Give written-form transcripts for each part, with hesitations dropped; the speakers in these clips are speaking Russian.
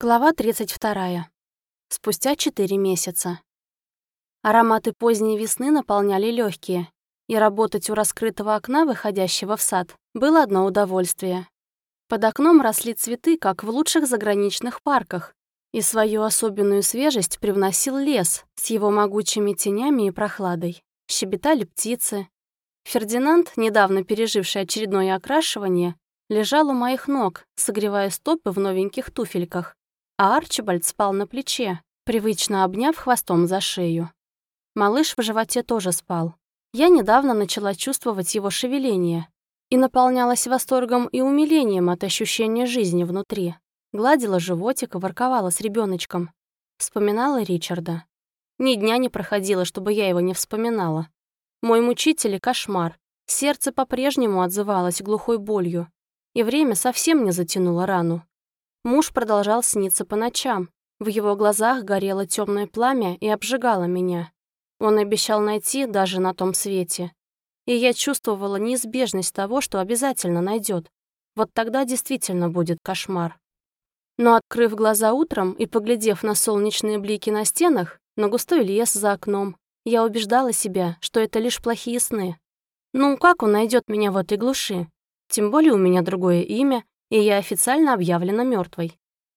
Глава 32. Спустя 4 месяца. Ароматы поздней весны наполняли легкие, и работать у раскрытого окна, выходящего в сад, было одно удовольствие. Под окном росли цветы, как в лучших заграничных парках, и свою особенную свежесть привносил лес с его могучими тенями и прохладой. Щебетали птицы. Фердинанд, недавно переживший очередное окрашивание, лежал у моих ног, согревая стопы в новеньких туфельках, а Арчибальд спал на плече, привычно обняв хвостом за шею. Малыш в животе тоже спал. Я недавно начала чувствовать его шевеление и наполнялась восторгом и умилением от ощущения жизни внутри. Гладила животик и ворковала с ребеночком. Вспоминала Ричарда. Ни дня не проходило, чтобы я его не вспоминала. Мой мучитель и кошмар. Сердце по-прежнему отзывалось глухой болью, и время совсем не затянуло рану. Муж продолжал сниться по ночам. В его глазах горело темное пламя и обжигало меня. Он обещал найти даже на том свете. И я чувствовала неизбежность того, что обязательно найдет. Вот тогда действительно будет кошмар. Но, открыв глаза утром и поглядев на солнечные блики на стенах, на густой лес за окном, я убеждала себя, что это лишь плохие сны. Ну, как он найдет меня в этой глуши? Тем более у меня другое имя, и я официально объявлена мертвой.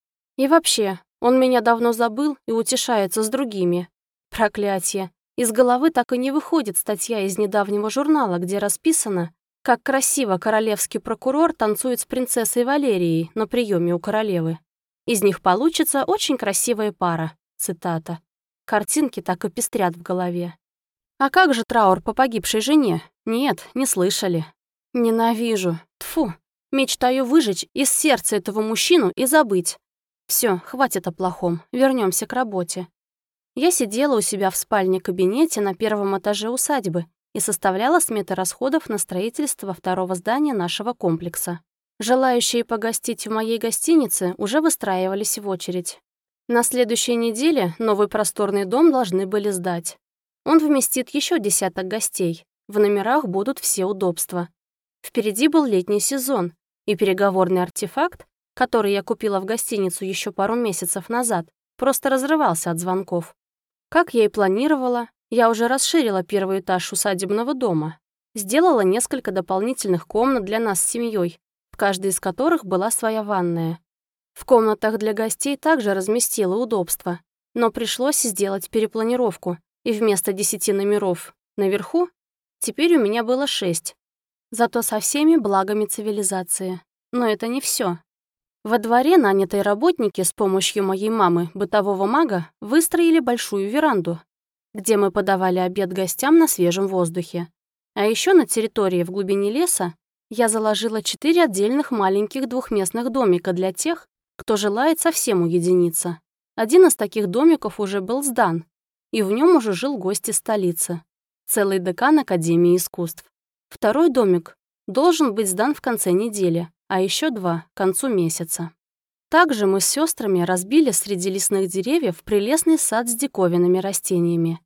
И вообще, он меня давно забыл и утешается с другими. Проклятье. Из головы так и не выходит статья из недавнего журнала, где расписано, как красиво королевский прокурор танцует с принцессой Валерией на приеме у королевы. Из них получится очень красивая пара. Цитата. Картинки так и пестрят в голове. А как же траур по погибшей жене? Нет, не слышали. Ненавижу. Тфу. Мечтаю выжечь из сердца этого мужчину и забыть. Все, хватит о плохом, вернемся к работе. Я сидела у себя в спальне-кабинете на первом этаже усадьбы и составляла сметы расходов на строительство второго здания нашего комплекса. Желающие погостить в моей гостинице уже выстраивались в очередь. На следующей неделе новый просторный дом должны были сдать. Он вместит еще 10 гостей. В номерах будут все удобства. Впереди был летний сезон, и переговорный артефакт, который я купила в гостиницу еще пару месяцев назад, просто разрывался от звонков. Как я и планировала, я уже расширила первый этаж усадебного дома. Сделала несколько дополнительных комнат для нас с семьей, в каждой из которых была своя ванная. В комнатах для гостей также разместила удобства, но пришлось сделать перепланировку, и вместо 10 номеров наверху теперь у меня было 6. Зато со всеми благами цивилизации. Но это не все. Во дворе нанятые работники с помощью моей мамы, бытового мага, выстроили большую веранду, где мы подавали обед гостям на свежем воздухе. А еще на территории в глубине леса я заложила 4 отдельных маленьких двухместных домика для тех, кто желает совсем уединиться. Один из таких домиков уже был сдан, и в нем уже жил гость из столицы. Целый декан Академии искусств. Второй домик должен быть сдан в конце недели, а еще 2 — к концу месяца. Также мы с сестрами разбили среди лесных деревьев прелестный сад с диковинными растениями.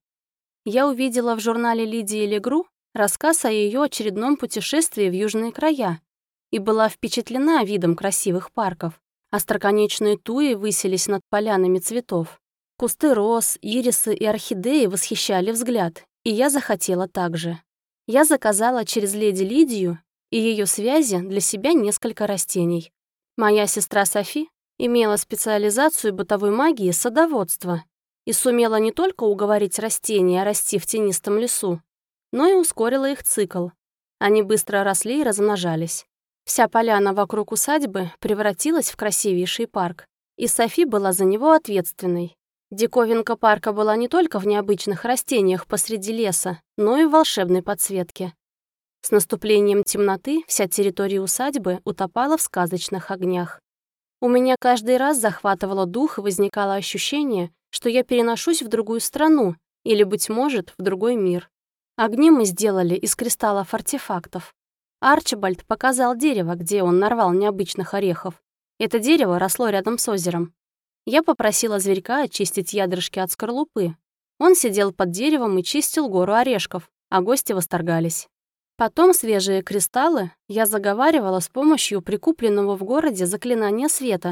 Я увидела в журнале Лидии Легру рассказ о ее очередном путешествии в южные края и была впечатлена видом красивых парков. Остроконечные туи высились над полянами цветов. Кусты роз, ирисы и орхидеи восхищали взгляд, и я захотела так же. Я заказала через леди Лидию и ее связи для себя несколько растений. Моя сестра Софи имела специализацию бытовой магии садоводства и сумела не только уговорить растения расти в тенистом лесу, но и ускорила их цикл. Они быстро росли и размножались. Вся поляна вокруг усадьбы превратилась в красивейший парк, и Софи была за него ответственной. Диковинка парка была не только в необычных растениях посреди леса, но и в волшебной подсветке. С наступлением темноты вся территория усадьбы утопала в сказочных огнях. У меня каждый раз захватывало дух и возникало ощущение, что я переношусь в другую страну или, быть может, в другой мир. Огни мы сделали из кристаллов-артефактов. Арчибальд показал дерево, где он нарвал необычных орехов. Это дерево росло рядом с озером. Я попросила зверька очистить ядрышки от скорлупы. Он сидел под деревом и чистил гору орешков, а гости восторгались. Потом свежие кристаллы я заговаривала с помощью прикупленного в городе заклинания света.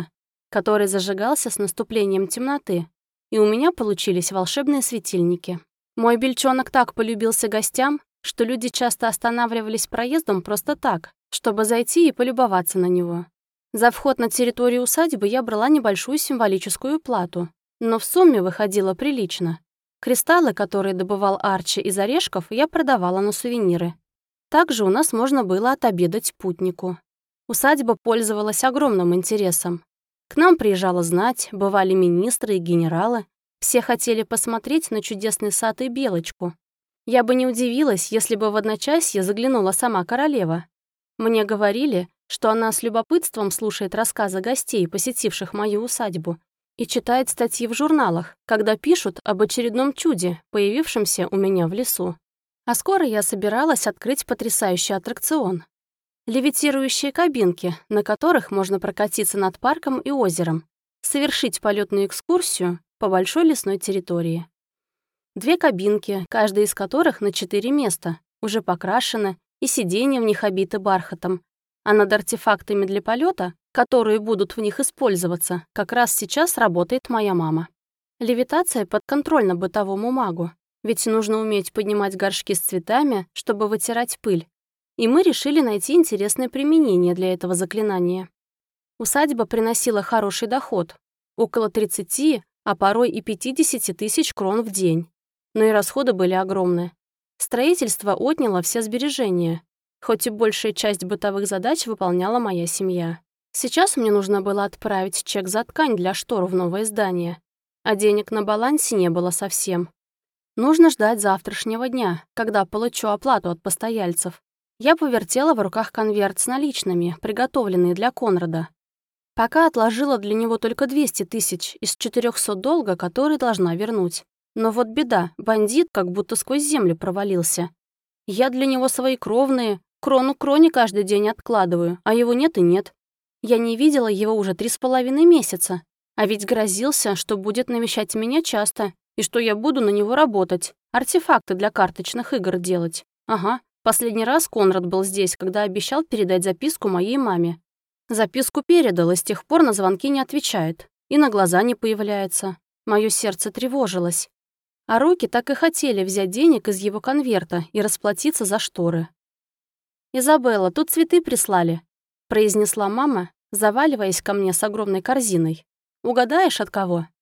который зажигался с наступлением темноты, и у меня получились волшебные светильники. Мой бельчонок так полюбился гостям, что люди часто останавливались проездом просто так, чтобы зайти и полюбоваться на него. За вход на территорию усадьбы я брала небольшую символическую плату, но в сумме выходило прилично. Кристаллы, которые добывал Арчи из орешков, я продавала на сувениры. Также у нас можно было отобедать путнику. Усадьба пользовалась огромным интересом. К нам приезжала знать, бывали министры и генералы. Все хотели посмотреть на чудесный сад и белочку. Я бы не удивилась, если бы в одночасье заглянула сама королева. Мне говорили, что она с любопытством слушает рассказы гостей, посетивших мою усадьбу, и читает статьи в журналах, когда пишут об очередном чуде, появившемся у меня в лесу. А скоро я собиралась открыть потрясающий аттракцион. Левитирующие кабинки, на которых можно прокатиться над парком и озером, совершить полетную экскурсию по большой лесной территории. 2 кабинки, каждая из которых на 4 места, уже покрашены, и сиденья в них обиты бархатом, а над артефактами для полета, которые будут в них использоваться, как раз сейчас работает моя мама. Левитация подконтрольна бытовому магу, ведь нужно уметь поднимать горшки с цветами, чтобы вытирать пыль. И мы решили найти интересное применение для этого заклинания. Усадьба приносила хороший доход, около 30, а порой и 50 тысяч крон в день. Но и расходы были огромны. Строительство отняло все сбережения, хоть и большая часть бытовых задач выполняла моя семья. Сейчас мне нужно было отправить чек за ткань для штор в новое здание, а денег на балансе не было совсем. Нужно ждать завтрашнего дня, когда получу оплату от постояльцев. Я повертела в руках конверт с наличными, приготовленный для Конрада. Пока отложила для него только 200 тысяч из 400 долга, которые должна вернуть. Но вот беда, бандит как будто сквозь землю провалился. Я для него свои кровные, крону к кроне каждый день откладываю, а его нет и нет. Я не видела его уже 3,5 месяца, а ведь грозился, что будет навещать меня часто, и что я буду на него работать, артефакты для карточных игр делать. Ага, последний раз Конрад был здесь, когда обещал передать записку моей маме. Записку передал, и с тех пор на звонки не отвечает, и на глаза не появляется. Моё сердце тревожилось. А руки так и хотели взять денег из его конверта и расплатиться за шторы. «Изабелла, тут цветы прислали», — произнесла мама, заваливаясь ко мне с огромной корзиной. «Угадаешь, от кого?»